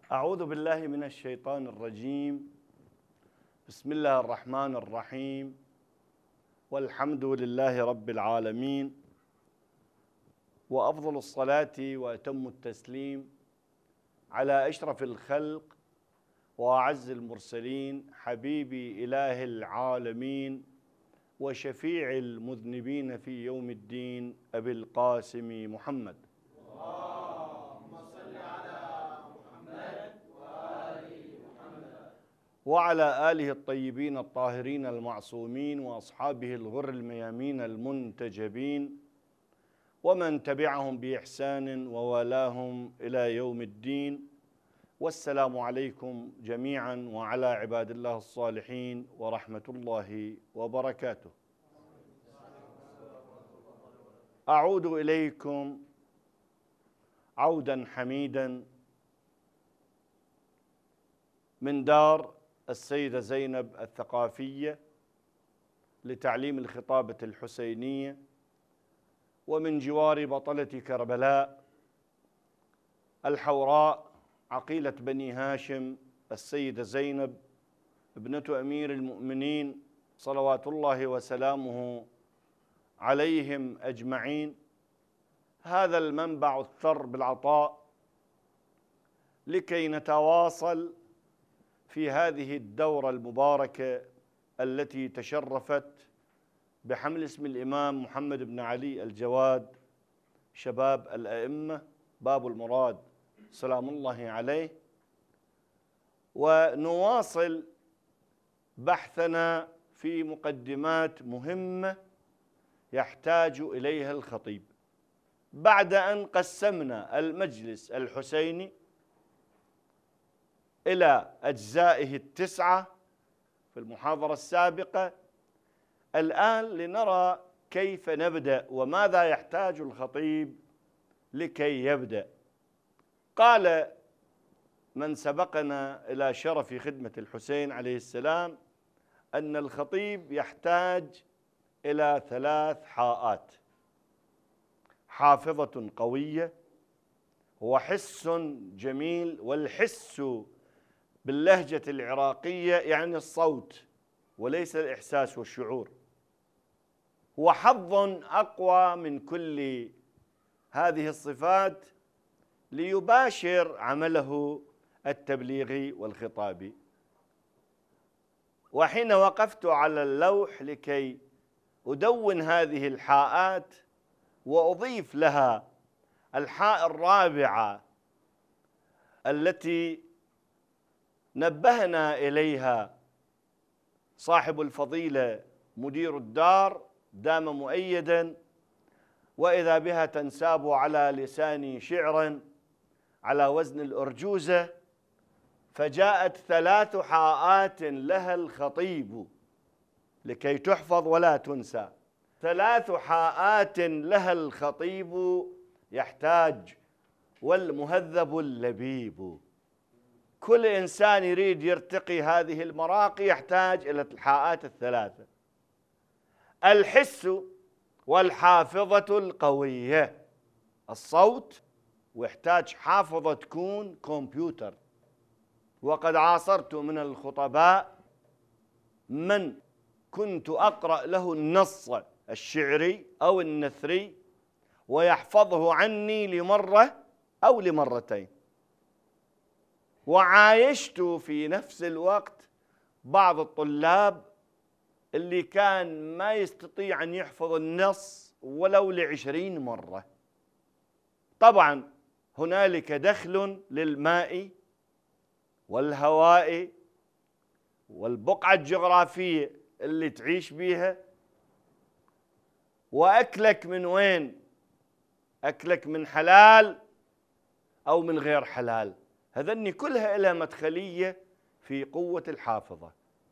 أعوذ بالله من الشيطان الرجيم. بسم الله الرحمن الرحيم، والحمد لله رب العالمين، وأفضل الصلاة وأتم التسليم على أشرف الخلق وأعز المرسلين، حبيبي إله العالمين وشفيع المذنبين في يوم الدين، أبي القاسم محمد. وعلى آله الطيبين الطاهرين المعصومين وأصحابه الغر الميامين المنتجبين ومن تبعهم بإحسان ووالاهم إلى يوم الدين. والسلام عليكم جميعا وعلى عباد الله الصالحين ورحمة الله وبركاته. أعود إليكم عودا حميدا من دار السيدة زينب الثقافية لتعليم الخطابة الحسينية، ومن جوار بطلة كربلاء الحوراء عقيلة بني هاشم السيدة زينب ابنة أمير المؤمنين صلوات الله وسلامه عليهم أجمعين، هذا المنبع الثر بالعطاء لكي نتواصل في هذه الدورة المباركة التي تشرفت بحمل اسم الإمام محمد بن علي الجواد شباب الأئمة باب المراد سلام الله عليه، ونواصل بحثنا في مقدمات مهمة يحتاج إليها الخطيب بعد أن قسمنا المجلس الحسيني إلى أجزائه التسعة في المحاضرة السابقة. الآن لنرى كيف نبدأ وماذا يحتاج الخطيب لكي يبدأ. قال من سبقنا إلى شرف خدمة الحسين عليه السلام أن الخطيب يحتاج إلى 3 حاءات: حافظة قوية، وحس جميل، والحس باللهجة العراقية يعني الصوت وليس الإحساس والشعور، وحظ أقوى من كل هذه الصفات ليباشر عمله التبليغي والخطابي. وحين وقفت على اللوح لكي أدون هذه الحاءات وأضيف لها الحاء الرابعة التي نبهنا إليها صاحب الفضيلة مدير الدار دام مؤيدا، وإذا بها تنساب على لساني شعرا على وزن الأرجوزة، فجاءت 3 حاءات لها الخطيب لكي تحفظ ولا تنسى. 3 حاءات لها الخطيب يحتاج والمهذب اللبيب. كل إنسان يريد يرتقي هذه المراقي يحتاج إلى الحاءات ال3: الحس والحافظة القوية، الصوت، ويحتاج حافظة تكون كمبيوتر. وقد عاصرت من الخطباء من كنت أقرأ له النص الشعري أو النثري ويحفظه عني لمرة أو لمرتين، وعايشت في نفس الوقت بعض الطلاب اللي كان ما يستطيع أن يحفظ النص ولو ل20 مرة. طبعا هنالك دخل للماء والهواء والبقعة الجغرافية اللي تعيش بيها، وأكلك من وين؟ أكلك من حلال أو من غير حلال، هذني كلها لها مدخلية في قوة الحافظة.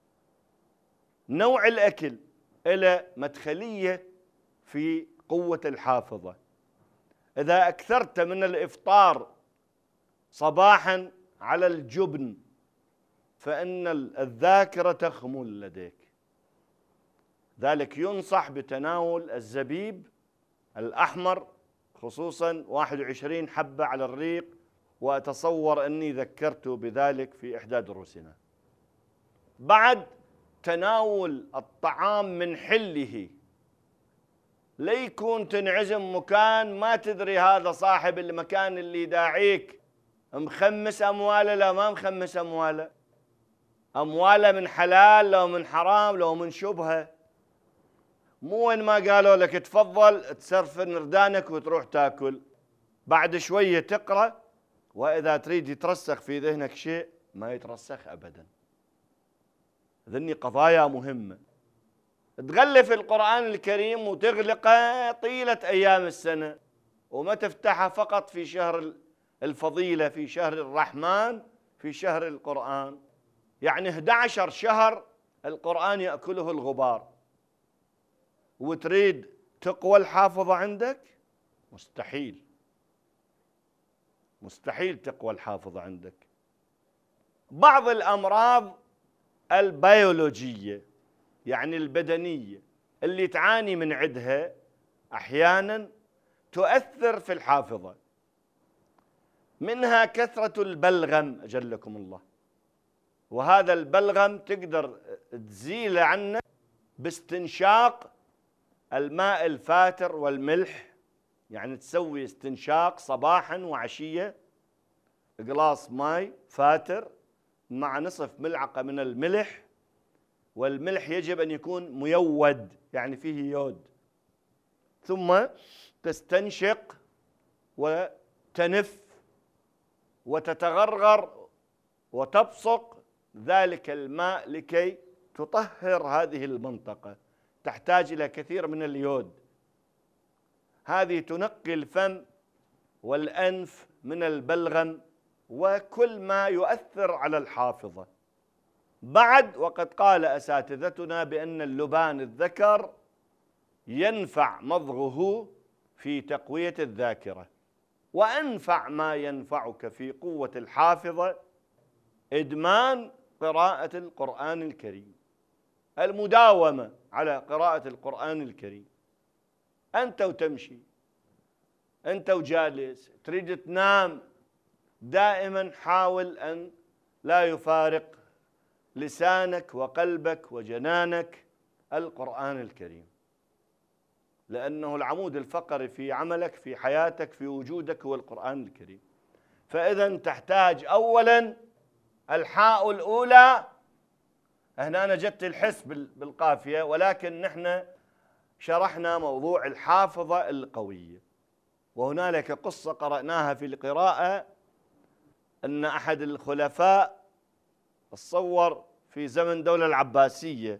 نوع الأكل له مدخلية في قوة الحافظة. إذا أكثرت من الإفطار صباحا على الجبن فإن الذاكرة تخمل لديك، ذلك ينصح بتناول الزبيب الأحمر خصوصا 21 حبة على الريق وأتصور أني ذكرت بذلك في إحدى دروسنا. بعد تناول الطعام من حله، ليكون تنعزم مكان ما تدري هذا صاحب المكان اللي داعيك مخمس أمواله لا ما مخمس أمواله، أمواله من حلال لو من حرام لو من شبهة. مو وين ما قالوا لك تفضل تسرفن ردانك وتروح تاكل، بعد شوية تقرأ، وإذا تريد يترسخ في ذهنك شيء ما يترسخ أبدا. ذني قضايا مهمة تغلف القرآن الكريم وتغلقه طيلة أيام السنة، وما تفتحها فقط في شهر الفضيلة، في شهر الرحمن، في شهر القرآن. يعني 11 شهر القرآن يأكله الغبار، وتريد تقوى الحافظة عندك؟ مستحيل، مستحيل تقوى الحافظة عندك. بعض الأمراض البيولوجية يعني البدنية اللي تعاني من عدها أحيانا تؤثر في الحافظة، منها كثرة البلغم أجلكم الله، وهذا البلغم تقدر تزيله عنه باستنشاق الماء الفاتر والملح. يعني تسوي استنشاق صباحا وعشية، قلاص ماء فاتر مع نصف ملعقة من الملح، والملح يجب أن يكون ميود يعني فيه يود، ثم تستنشق وتنف وتتغرغر وتبصق ذلك الماء لكي تطهر هذه المنطقة، تحتاج إلى كثير من اليود. هذه تنقي الفم والأنف من البلغم وكل ما يؤثر على الحافظة. بعد وقد قال أساتذتنا بأن اللبان الذكر ينفع مضغه في تقوية الذاكرة، وأنفع ما ينفعك في قوة الحافظة إدمان قراءة القرآن الكريم، المداومة على قراءة القرآن الكريم. أنت وتمشي، أنت وجالس تريد تنام، دائما حاول أن لا يفارق لسانك وقلبك وجنانك القرآن الكريم، لأنه العمود الفقري في عملك في حياتك في وجودك هو القرآن الكريم. فإذا تحتاج أولا الحاء الأولى، هنا أنا جدت الحس بالقافية، ولكن نحن شرحنا موضوع الحافظة القوية. وهنالك قصة قرأناها في القراءة أن أحد الخلفاء تصور في زمن الدولة العباسية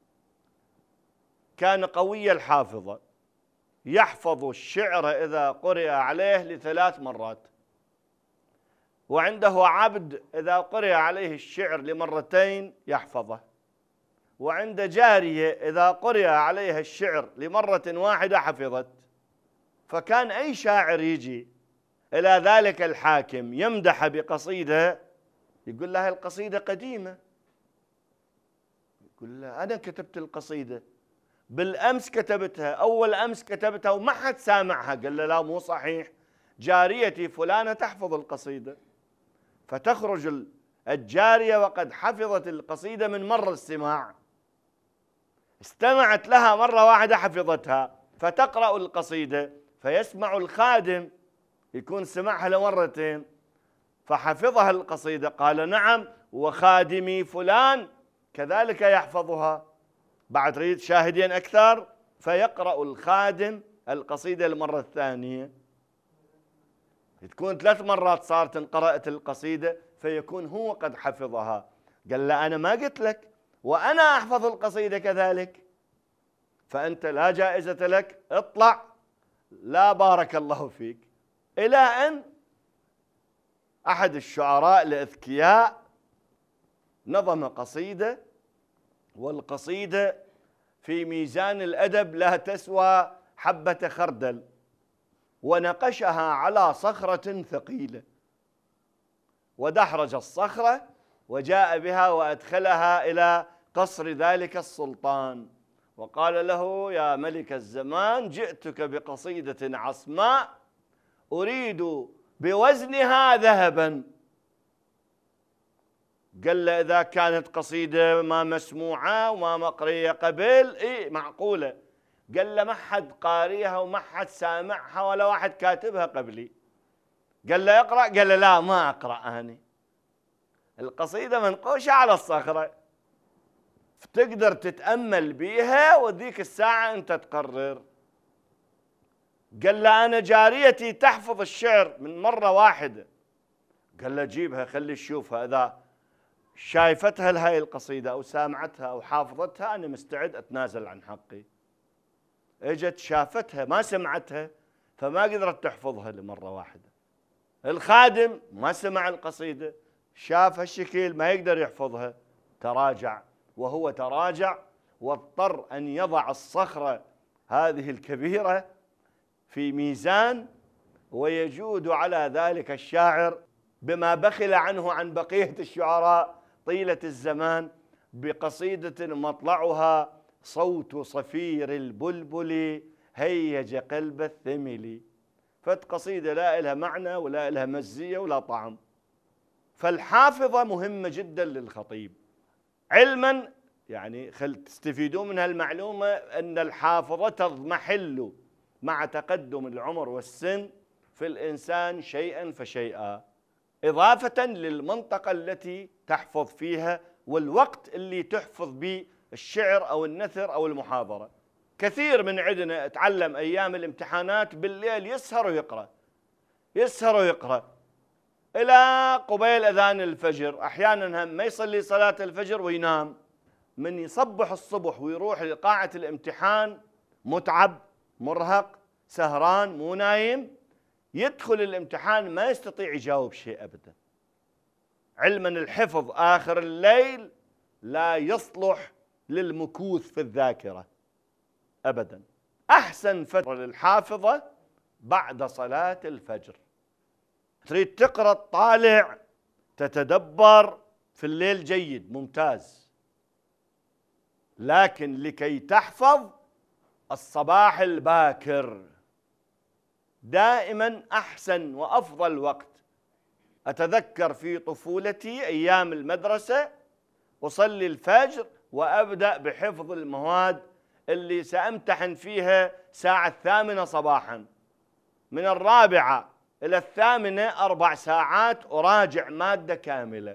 كان قوي الحافظة، يحفظ الشعر إذا قرئ عليه ل3 مرات، وعنده عبد إذا قرئ عليه الشعر ل2 يحفظه، وعند جارية إذا قرئ عليها الشعر ل1 حفظت. فكان أي شاعر يجي إلى ذلك الحاكم يمدح بقصيدة يقول له القصيدة قديمة، يقول له أنا كتبت القصيدة بالأمس كتبتها، أول أمس كتبتها وما حد سامعها. قال له لا مو صحيح، جاريتي فلانة تحفظ القصيدة. فتخرج الجارية وقد حفظت القصيدة من مر السماع، استمعت لها مرة واحدة حفظتها، فتقرأ القصيدة فيسمع الخادم يكون سمعها ل2 فحفظها القصيدة. قال نعم وخادمي فلان كذلك يحفظها. بعد تريد شاهدين أكثر، فيقرأ الخادم القصيدة المرة الثانية، تكون 3 مرات صارت انقرأت القصيدة، فيكون هو قد حفظها. قال له أنا ما قلت لك وأنا أحفظ القصيدة كذلك، فأنت لا جائزة لك، اطلع لا بارك الله فيك. إلى أن أحد الشعراء الأذكياء نظم قصيدة، والقصيدة في ميزان الأدب لا تسوى حبة خردل، ونقشها على صخرة ثقيلة، ودحرج الصخرة وجاء بها وأدخلها إلى قصر ذلك السلطان، وقال له يا ملك الزمان جئتك بقصيدة عصماء أريد بوزنها ذهبا. قال له إذا كانت قصيدة ما مسموعة وما مقرية قبل معقولة. قال له ما حد قاريها وما حد سامعها ولا واحد كاتبها قبلي. قال له اقرأ. قال له لا ما أقرأ أنا، القصيدة منقوشة على الصخرة فتقدر تتأمل بيها وذيك الساعة أنت تقرر. قال له أنا جاريتي تحفظ الشعر من مرة واحدة. قال له جيبها خلي تشوفها، إذا شايفتها لهاي القصيدة أو سامعتها أو حافظتها أنا مستعد أتنازل عن حقي. اجت شافتها ما سمعتها فما قدرت تحفظها لمرة واحدة. الخادم ما سمع القصيدة، شاف هالشكل ما يقدر يحفظها، تراجع. وهو تراجع واضطر أن يضع الصخرة هذه الكبيرة في ميزان، ويجود على ذلك الشاعر بما بخل عنه عن بقية الشعراء طيلة الزمان بقصيدة مطلعها صوت صفير البلبل هيج قلب الثمل. قصيدة لا إلها معنى ولا إلها مزية ولا طعم. فالحافظة مهمة جدا للخطيب علما، يعني تستفيدون من هالمعلومة أن الحافظة تضمحل مع تقدم العمر والسن في الإنسان شيئا فشيئا، إضافة للمنطقة التي تحفظ فيها والوقت اللي تحفظ به الشعر أو النثر أو المحاضرة. كثير من عندنا اتعلم أيام الامتحانات بالليل يسهر ويقرأ، يسهر ويقرأ إلى قبيل أذان الفجر، أحيانا هم ما يصلي صلاة الفجر وينام. من يصبح الصبح ويروح لقاعة الامتحان متعب مرهق سهران مو نايم، يدخل الامتحان ما يستطيع يجاوب شيء أبدا. علما الحفظ آخر الليل لا يصلح للمكوث في الذاكرة أبدا. أحسن فترة للحافظة بعد صلاة الفجر. تريد تقرأ تطالع تتدبر في الليل جيد ممتاز، لكن لكي تحفظ الصباح الباكر دائما أحسن وأفضل وقت. أتذكر في طفولتي أيام المدرسة أصلي الفجر وأبدأ بحفظ المواد اللي سأمتحن فيها الساعة 8 صباحا، من 4 إلى 8 4 ساعات أراجع مادة كاملة.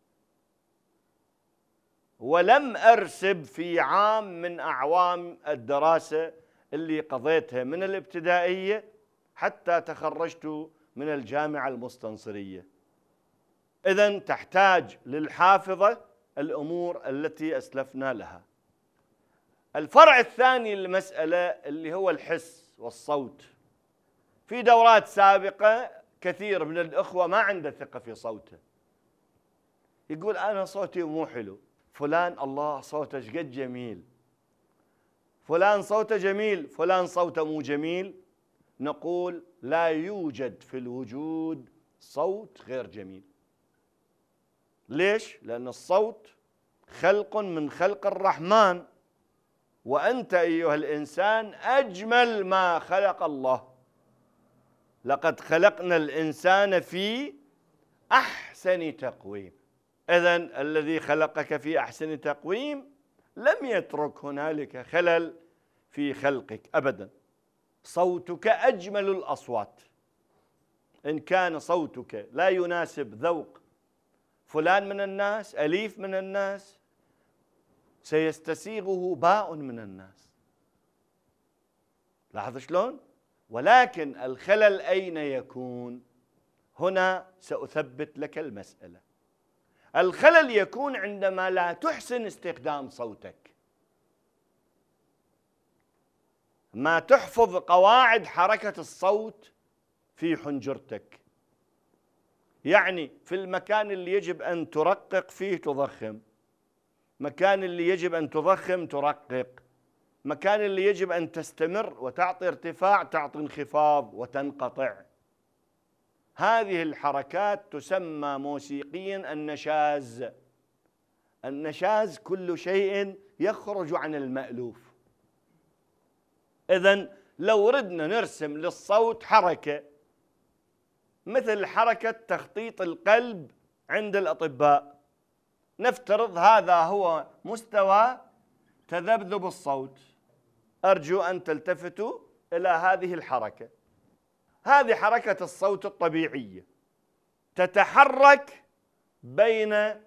ولم أرسب في عام من أعوام الدراسة اللي قضيتها من الابتدائية حتى تخرجت من الجامعة المستنصرية. إذن تحتاج للحافظة الأمور التي أسلفنا لها. الفرع الثاني للمسألة اللي هو الحس والصوت. في دورات سابقة كثير من الأخوة ما عنده ثقة في صوته، يقول أنا صوتي مو حلو، فلان الله صوته شقد جميل، فلان صوته جميل، فلان صوته مو جميل. نقول لا يوجد في الوجود صوت غير جميل. ليش؟ لأن الصوت خلق من خلق الرحمن، وأنت أيها الإنسان أجمل ما خلق الله. لقد خلقنا الإنسان في أحسن تقويم. إذن الذي خلقك في أحسن تقويم لم يترك هنالك خلل في خلقك أبدا. صوتك أجمل الأصوات. إن كان صوتك لا يناسب ذوق فلان من الناس، أليف من الناس، سيستسيغه باء من الناس. لاحظ شلون؟ ولكن الخلل أين يكون؟ هنا سأثبت لك المسألة. الخلل يكون عندما لا تحسن استخدام صوتك، ما تحفظ قواعد حركة الصوت في حنجرتك. يعني في المكان اللي يجب أن ترقق فيه تضخم، مكان اللي يجب أن تضخم ترقق، مكان اللي يجب أن تستمر وتعطي ارتفاع تعطي انخفاض وتنقطع. هذه الحركات تسمى موسيقيا النشاز. النشاز كل شيء يخرج عن المألوف. إذن لو ردنا نرسم للصوت حركة مثل حركة تخطيط القلب عند الأطباء. نفترض هذا هو مستوى تذبذب الصوت. أرجو أن تلتفتوا إلى هذه الحركة. هذه حركة الصوت الطبيعية، تتحرك بين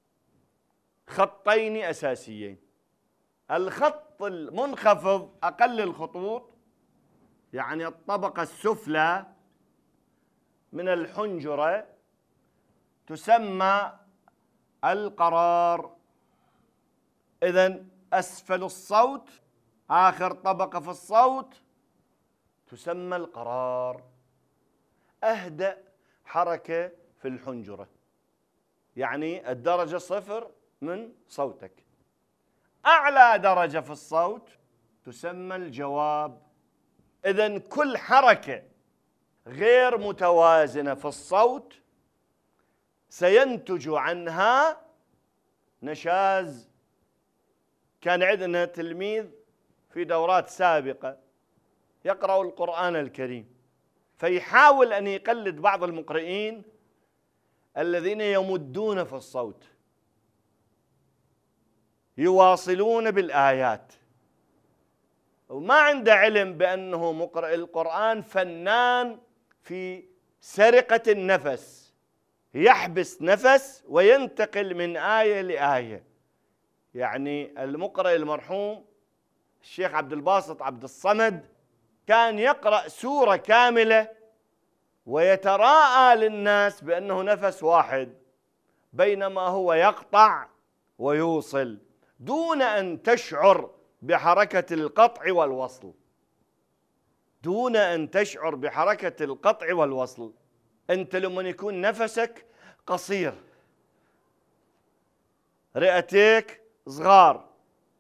خطين أساسيين. الخط المنخفض أقل الخطوط، يعني الطبقة السفلى من الحنجرة، تسمى القرار. إذن أسفل الصوت، آخر طبقة في الصوت، تسمى القرار. أهدأ حركة في الحنجرة، يعني الدرجة 0 من صوتك. أعلى درجة في الصوت تسمى الجواب. إذن كل حركة غير متوازنة في الصوت سينتج عنها نشاز. كان عندنا تلميذ في دورات سابقة يقرأ القرآن الكريم، فيحاول أن يقلد بعض المقرئين الذين يمدون في الصوت، يواصلون بالآيات، وما عنده علم بأنه مقرئ القرآن فنان في سرقة النفس، يحبس نفس وينتقل من آية لآية. يعني المقرئ المرحوم الشيخ عبد الباسط عبد الصمد كان يقرأ سورة كاملة ويتراءى للناس بأنه نفس واحد، بينما هو يقطع ويوصل دون أن تشعر بحركة القطع والوصل، دون أن تشعر بحركة القطع والوصل. أنت لما يكون نفسك قصير، رئتيك صغار،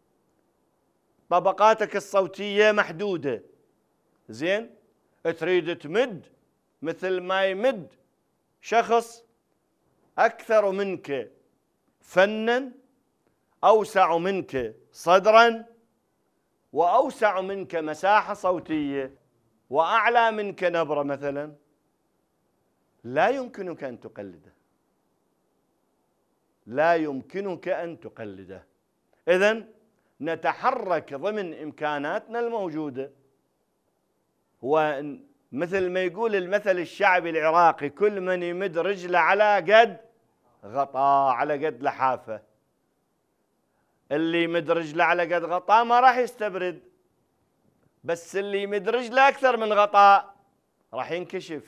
طبقاتك الصوتية محدودة، زين، تريد تمد مثل ما يمد شخص أكثر منك فنا، أوسع منك صدرا، وأوسع منك مساحة صوتية، وأعلى منك نبرة مثلا، لا يمكنك أن تقلده، لا يمكنك أن تقلده. إذن نتحرك ضمن إمكاناتنا الموجودة. ومثل ما يقول المثل الشعبي العراقي: كل من يمد رجله على قد غطاء، على قد لحافة. اللي يمد رجله على قد غطاء ما راح يستبرد، بس اللي يمد رجله أكثر من غطاء راح ينكشف.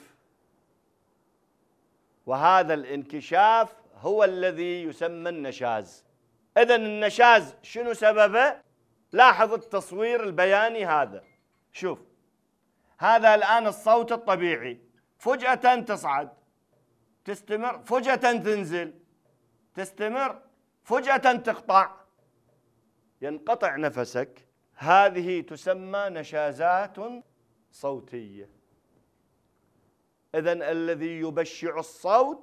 وهذا الانكشاف هو الذي يسمى النشاز. إذن النشاز شنو سببه؟ لاحظ التصوير البياني هذا. شوف، هذا الآن الصوت الطبيعي، فجأة تصعد، تستمر، فجأة تنزل، تستمر، فجأة تقطع، ينقطع نفسك. هذه تسمى نشازات صوتية. إذن الذي يبشع الصوت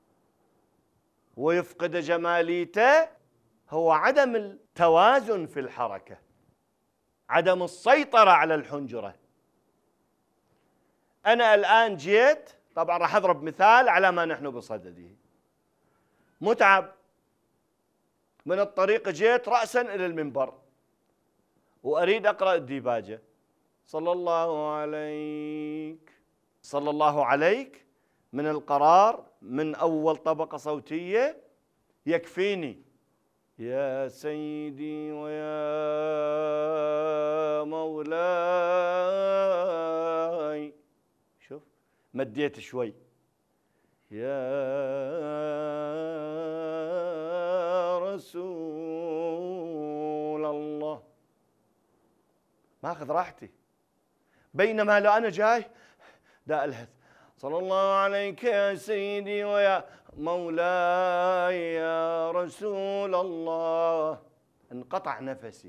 ويفقد جماليته هو عدم التوازن في الحركة، عدم السيطرة على الحنجرة. أنا الآن جيت، طبعا راح أضرب مثال على ما نحن بصدده، متعب من الطريق، جيت رأسا إلى المنبر وأريد أقرأ الديباجة: صلى الله عليك، صلى الله عليك. من القرار من أول طبقة صوتية يكفيني: يا سيدي ويا مولاي. شوف، مديت شوي: يا رسول الله، ماخذ راحتي. بينما لو أنا جاي دا ألهث: صلى الله عليك يا سيدي ويا مولاي يا رسول الله، انقطع نفسي.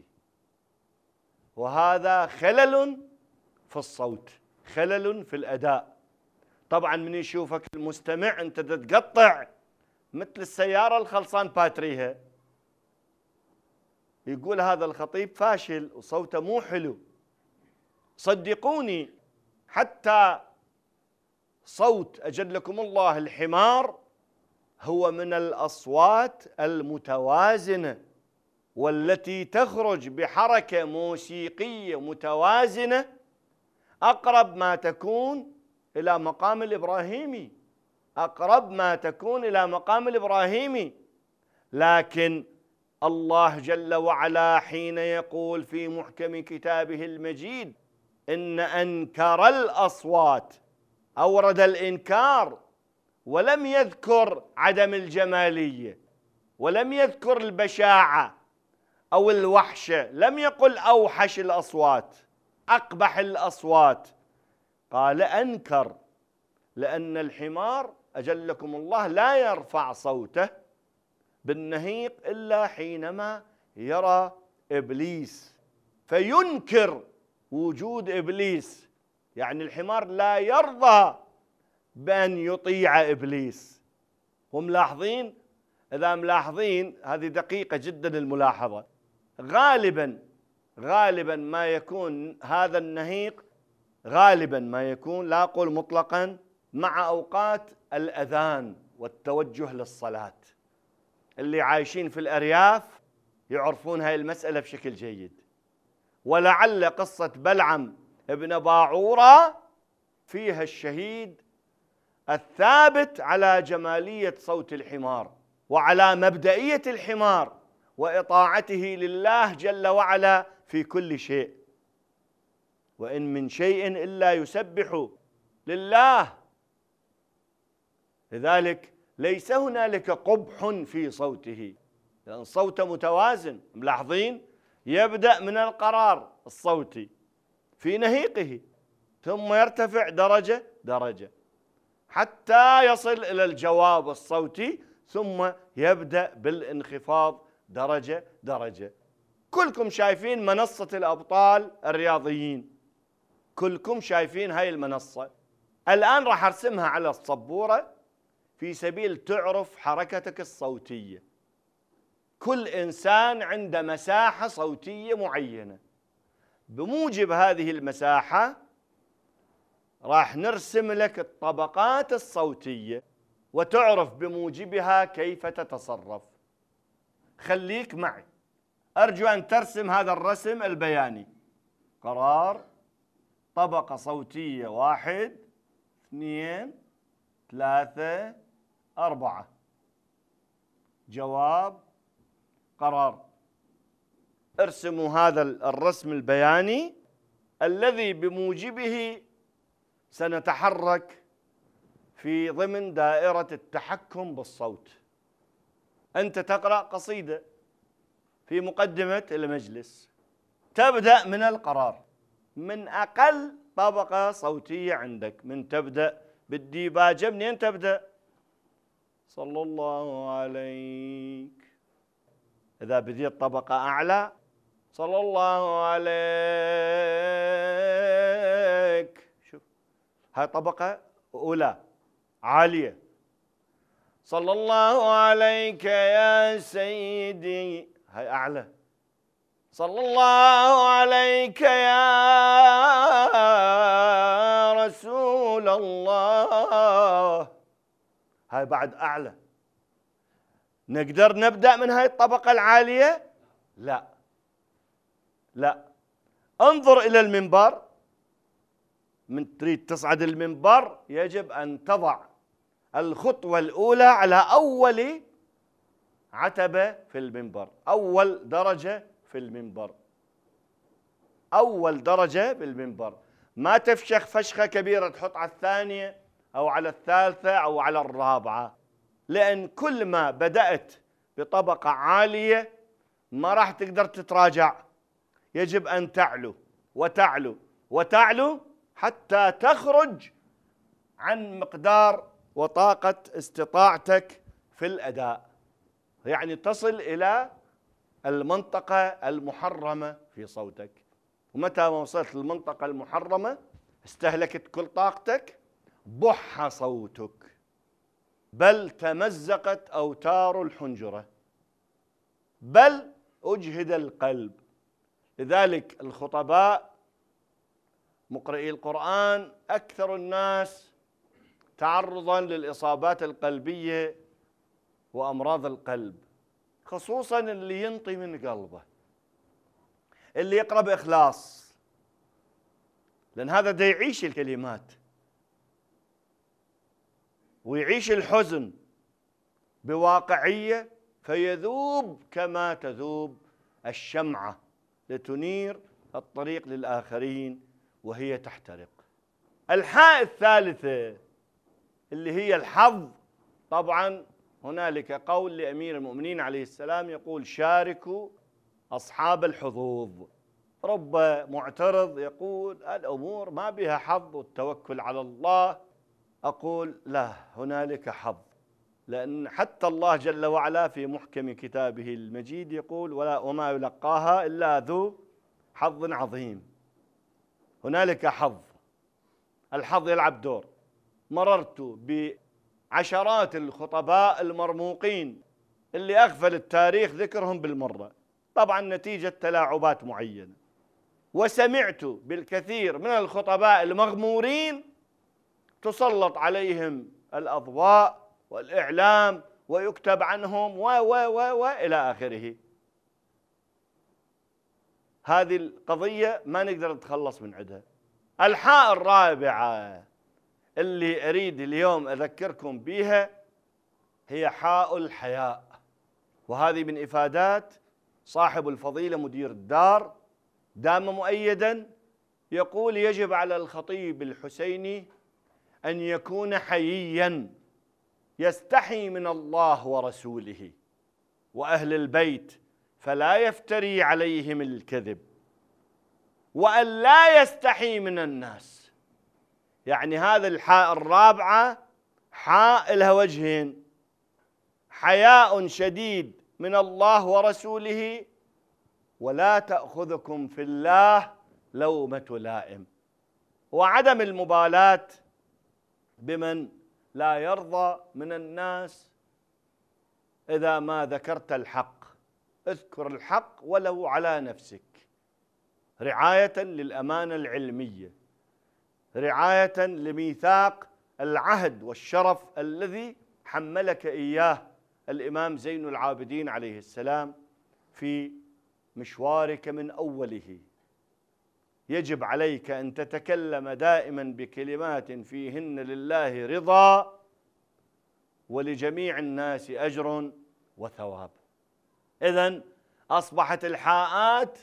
وهذا خلل في الصوت، خلل في الأداء. طبعا من يشوفك المستمع أنت تتقطع مثل السيارة الخلصان باتريها، يقول هذا الخطيب فاشل وصوته مو حلو. صدقوني، حتى صوت أجلكم الله الحمار هو من الأصوات المتوازنة والتي تخرج بحركة موسيقية متوازنة أقرب ما تكون إلى مقام الإبراهيمي، أقرب ما تكون إلى مقام الإبراهيمي. لكن الله جل وعلا حين يقول في محكم كتابه المجيد إن أنكر الأصوات، أورد الإنكار ولم يذكر عدم الجمالية، ولم يذكر البشاعة أو الوحشة، لم يقل أوحش الأصوات أقبح الأصوات، قال أنكر، لأن الحمار أجلكم الله لا يرفع صوته بالنهيق إلا حينما يرى إبليس فينكر وجود إبليس. يعني الحمار لا يرضى بأن يطيع إبليس. هم ملاحظين؟ إذا ملاحظين هذه دقيقة جدا الملاحظة، غالبا ما يكون هذا النهيق، غالبا ما يكون، لا أقول مطلقا، مع أوقات الأذان والتوجه للصلاة. اللي عايشين في الأرياف يعرفون هاي المسألة بشكل جيد. ولعل قصة بلعم ابن باعورة فيها الشهيد الثابت على جمالية صوت الحمار وعلى مبدئية الحمار وإطاعته لله جل وعلا في كل شيء. وإن من شيء إلا يسبح لله. لذلك ليس هنالك قبح في صوته، لأن صوته متوازن. ملاحظين؟ يبدأ من القرار الصوتي في نهيقه ثم يرتفع درجة درجة حتى يصل إلى الجواب الصوتي، ثم يبدأ بالانخفاض درجة درجة. كلكم شايفين منصة الأبطال الرياضيين، كلكم شايفين هاي المنصة. الآن راح أرسمها على السبورة في سبيل تعرف حركتك الصوتية. كل إنسان عنده مساحة صوتية معينة، بموجب هذه المساحة راح نرسم لك الطبقات الصوتية وتعرف بموجبها كيف تتصرف. خليك معي، أرجو أن ترسم هذا الرسم البياني. قرار، طبقة صوتية 1 2 3 4، جواب، قرار. ارسموا هذا الرسم البياني الذي بموجبه سنتحرك في ضمن دائرة التحكم بالصوت. أنت تقرأ قصيدة في مقدمة المجلس، تبدأ من القرار، من أقل طبقة صوتية عندك. من تبدأ بالديباجة، منين تبدأ؟ صلى الله عليك. إذا بديت طبقة أعلى، صلى الله عليك. شوف، هاي طبقة أولى عالية. صلى الله عليك يا سيدي، هاي أعلى. صلى الله عليك يا رسول الله، هاي بعد أعلى. نقدر نبدأ من هاي الطبقة العالية؟ لا لا. انظر إلى المنبر. من تريد تصعد المنبر يجب أن تضع الخطوة الأولى على أول عتبة في المنبر، أول درجة في المنبر، أول درجة بالمنبر. ما تفشخ فشخة كبيرة تحط على الثانية أو على الثالثة أو على الرابعة، لأن كل ما بدأت بطبقة عالية ما راح تقدر تتراجع. يجب أن تعلو وتعلو وتعلو حتى تخرج عن مقدار وطاقة استطاعتك في الأداء، يعني تصل إلى المنطقة المحرمة في صوتك. ومتى ما وصلت للمنطقة المحرمة استهلكت كل طاقتك، بح صوتك، بل تمزقت أوتار الحنجرة، بل أجهد القلب. لذلك الخطباء مقرئي القرآن أكثر الناس تعرضا للإصابات القلبية وأمراض القلب، خصوصا اللي ينطي من قلبه، اللي يقرأ بإخلاص، لأن هذا دا يعيش الكلمات ويعيش الحزن بواقعية، فيذوب كما تذوب الشمعة لتنير الطريق للآخرين وهي تحترق. الحاء الثالثة اللي هي الحظ. طبعا هنالك قول لأمير المؤمنين عليه السلام يقول: شاركوا أصحاب الحظوظ. رب معترض يقول: الأمور ما بها حظ والتوكل على الله. أقول: لا، هنالك حظ، لأن حتى الله جل وعلا في محكم كتابه المجيد يقول: وما يلقاها إلا ذو حظ عظيم. هنالك حظ، الحظ يلعب دور. مررت بعشرات الخطباء المرموقين اللي أغفل التاريخ ذكرهم بالمرة، طبعا نتيجة تلاعبات معينة، وسمعت بالكثير من الخطباء المغمورين تسلط عليهم الأضواء والإعلام ويكتب عنهم إلى آخره. هذه القضية ما نقدر نتخلص من عندها. الحاء الرابعة اللي أريد اليوم أذكركم بها هي حاء الحياء، وهذه من إفادات صاحب الفضيلة مدير الدار دام مؤيدا. يقول: يجب على الخطيب الحسيني أن يكون حييا، يستحي من الله ورسوله وأهل البيت، فلا يفتري عليهم الكذب، وأن لا يستحي من الناس. يعني هذا الحاء الرابعة حاء لها وجهين: حياء شديد من الله ورسوله، ولا تأخذكم في الله لومة لائم، وعدم المبالاة بمن لا يرضى من الناس. إذا ما ذكرت الحق اذكر الحق ولو على نفسك، رعاية للأمانة العلمية، رعاية لميثاق العهد والشرف الذي حملك إياه الإمام زين العابدين عليه السلام في مشوارك من أوله. يجب عليك أن تتكلم دائما بكلمات فيهن لله رضا ولجميع الناس أجر وثواب. إذن أصبحت الحاءات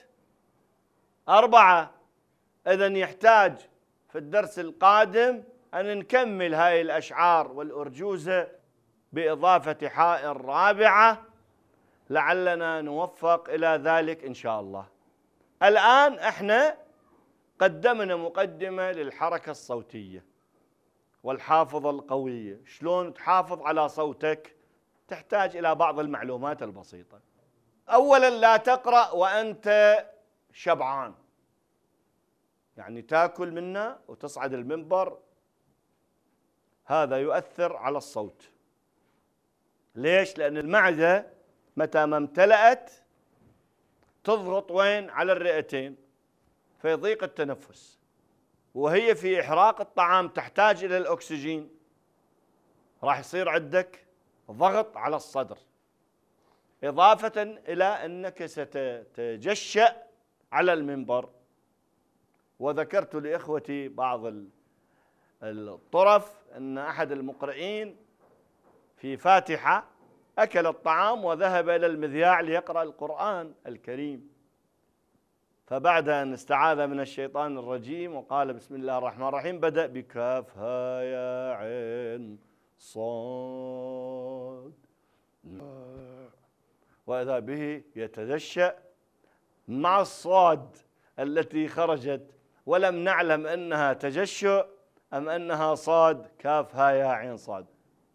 4. إذن يحتاج في الدرس القادم أن نكمل هاي الأشعار والأرجوزة بإضافة حاء رابعة، لعلنا نوفق إلى ذلك إن شاء الله. الآن احنا قدمنا مقدمة للحركة الصوتية والحافظة القوية. شلون تحافظ على صوتك؟ تحتاج إلى بعض المعلومات البسيطة. أولا، لا تقرأ وأنت شبعان، يعني تاكل منه وتصعد المنبر، هذا يؤثر على الصوت. ليش؟ لأن المعدة متى ما امتلأت تضغط وين؟ على الرئتين، فيضيق التنفس، وهي في إحراق الطعام تحتاج إلى الأكسجين، راح يصير عندك ضغط على الصدر، إضافة إلى أنك ستتجشأ على المنبر. وذكرت لإخوتي بعض الطرف أن أحد المقرئين في فاتحة أكل الطعام وذهب إلى المذياع ليقرأ القرآن الكريم، فبعد أن استعاذ من الشيطان الرجيم وقال بسم الله الرحمن الرحيم بدأ بكاف ها يا عين صاد، وإذا به يتدشأ مع الصاد التي خرجت، ولم نعلم أنها تجشؤ أم أنها صاد كاف ها يا عين صاد.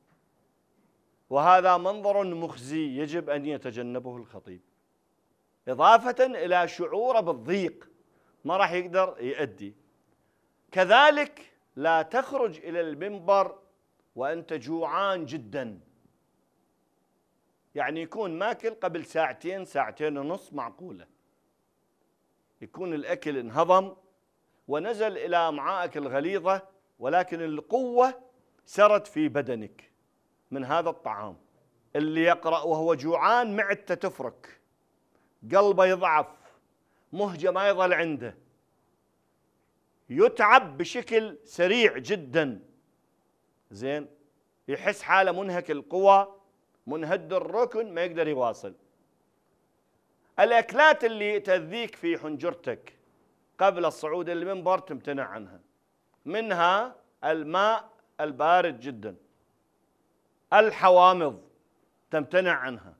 وهذا منظر مخزي يجب أن يتجنبه الخطيب، إضافة إلى شعوره بالضيق، ما راح يقدر يؤدي. كذلك لا تخرج إلى المنبر وأنت جوعان جدا، يعني يكون ماكل قبل ساعتين، ساعتين ونص معقولة، يكون الأكل انهضم ونزل إلى أمعائك الغليظة، ولكن القوة سرت في بدنك من هذا الطعام. اللي يقرأ وهو جوعان معدته تفرك، قلبه يضعف، مهجة ما يظل عنده، يتعب بشكل سريع جدا، زين، يحس حاله منهك القوى، منهد الركن، ما يقدر يواصل. الأكلات اللي تأذيك في حنجرتك قبل الصعود المنبر تمتنع عنها، منها الماء البارد جدا، الحوامض تمتنع عنها،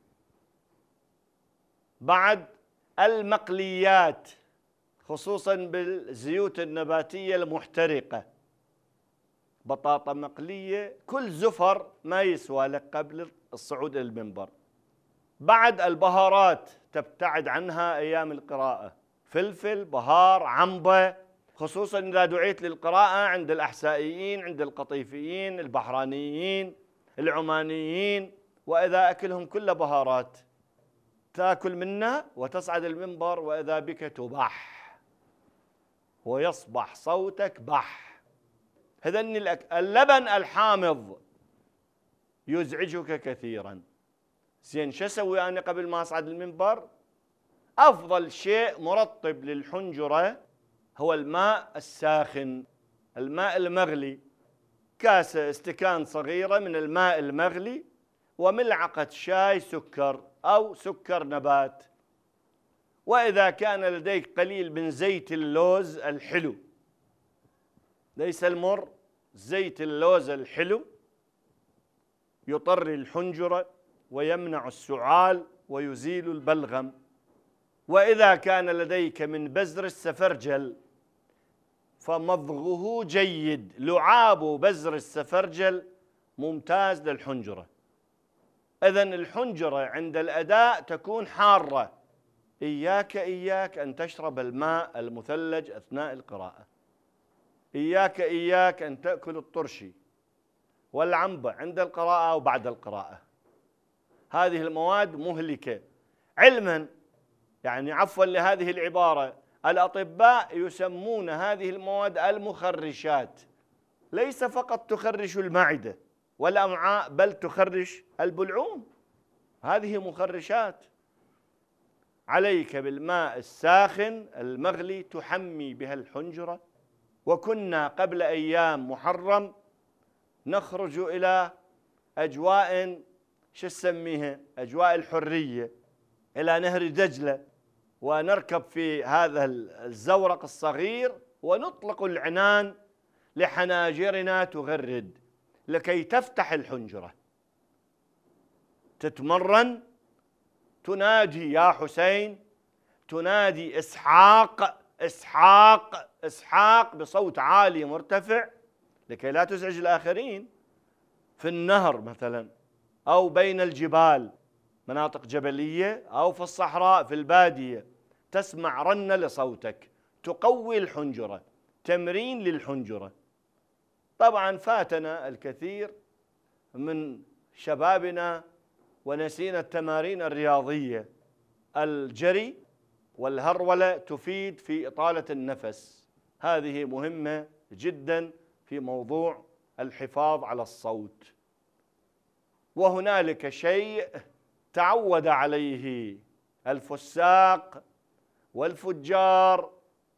بعد المقليات خصوصا بالزيوت النباتية المحترقة، بطاطا مقلية، كل زفر ما يسوى لك قبل الصعود المنبر. بعد البهارات تبتعد عنها أيام القراءة، فلفل، بهار، عنبة، خصوصا إذا دعيت للقراءة عند الأحسائيين، عند القطيفيين، البحرانيين، العمانيين، وإذا أكلهم كله بهارات، تأكل منها وتصعد المنبر وإذا بك تبح ويصبح صوتك بح. هذن اللبن الحامض يزعجك كثيرا. زين، شو اسوي انا قبل ما اصعد المنبر؟ افضل شيء مرطب للحنجره هو الماء الساخن، الماء المغلي، كاسه استكان صغيره من الماء المغلي، وملعقه شاي سكر او سكر نبات، واذا كان لديك قليل من زيت اللوز الحلو، ليس المر، زيت اللوز الحلو يطري الحنجره ويمنع السعال ويزيل البلغم. وإذا كان لديك من بزر السفرجل فمضغه جيد، لعاب بزر السفرجل ممتاز للحنجرة. إذن الحنجرة عند الأداء تكون حارة، إياك أن تشرب الماء المثلج أثناء القراءة، إياك أن تأكل الطرشي والعنبة عند القراءة وبعد القراءة. هذه المواد مهلكة علما، يعني عفوا لهذه العبارة، الأطباء يسمون هذه المواد المخرشات، ليس فقط تخرش المعدة والأمعاء بل تخرش البلعوم، هذه مخرشات. عليك بالماء الساخن المغلي تحمي بها الحنجرة. وكنا قبل أيام محرم نخرج إلى أجواء شو نسميها؟ أجواء الحرية، إلى نهر دجلة، ونركب في هذا الزورق الصغير ونطلق العنان لحناجرنا تغرد لكي تفتح الحنجرة، تتمرن، تنادي يا حسين، تنادي إسحاق إسحاق إسحاق بصوت عالي مرتفع لكي لا تزعج الآخرين. في النهر مثلا، أو بين الجبال، مناطق جبلية، أو في الصحراء في البادية، تسمع رنة لصوتك تقوي الحنجرة، تمرين للحنجرة. طبعا فاتنا الكثير من شبابنا ونسينا التمارين الرياضية، الجري والهرولة تفيد في إطالة النفس، هذه مهمة جدا في موضوع الحفاظ على الصوت. وهنالك شيء تعود عليه الفساق والفجار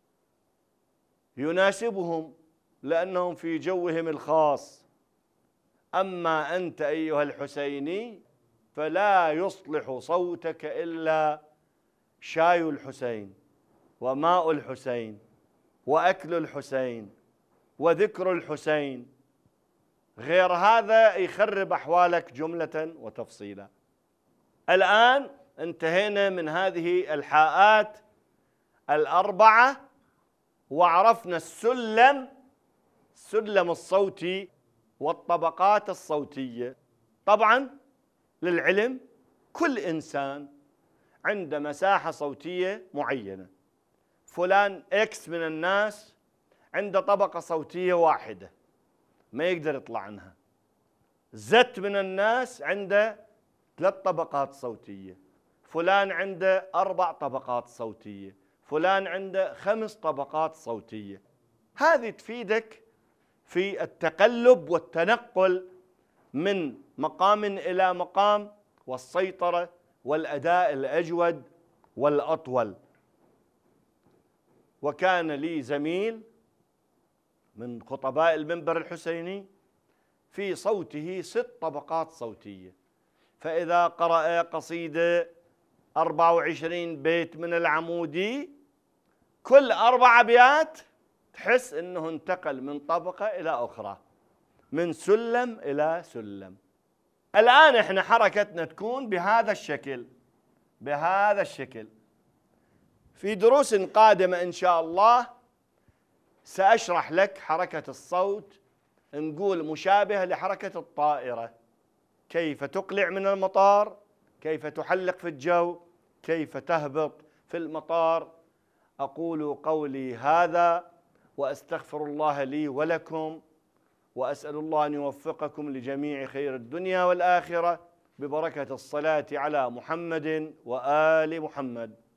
يناسبهم لأنهم في جوهم الخاص، أما أنت أيها الحسيني فلا يصلح صوتك إلا شاي الحسين وماء الحسين وأكل الحسين وذكر الحسين، غير هذا يخرب أحوالك جملة وتفصيلا. الآن انتهينا من هذه الحاءات الأربعة وعرفنا السلم الصوتي والطبقات الصوتية. طبعا للعلم كل إنسان عنده مساحة صوتية معينة، فلان إكس من الناس عنده طبقة صوتية واحدة ما يقدر يطلع عنها، زت من الناس عنده 3 طبقات صوتية، فلان عنده 4 طبقات صوتية، فلان عنده 5 طبقات صوتية. هذه تفيدك في التقلب والتنقل من مقام إلى مقام، والسيطرة والأداء الأجود والأطول. وكان لي زميل من خطباء المنبر الحسيني في صوته 6 طبقات صوتية، فإذا قرأ قصيدة 24 بيت من العمودي، كل 4 أبيات تحس أنه انتقل من طبقة إلى أخرى، من سلم إلى سلم. الآن إحنا حركتنا تكون بهذا الشكل، بهذا الشكل. في دروس قادمة إن شاء الله سأشرح لك حركة الصوت، نقول مشابهة لحركة الطائرة، كيف تقلع من المطار، كيف تحلق في الجو، كيف تهبط في المطار. أقول قولي هذا وأستغفر الله لي ولكم، وأسأل الله أن يوفقكم لجميع خير الدنيا والآخرة ببركة الصلاة على محمد وآل محمد.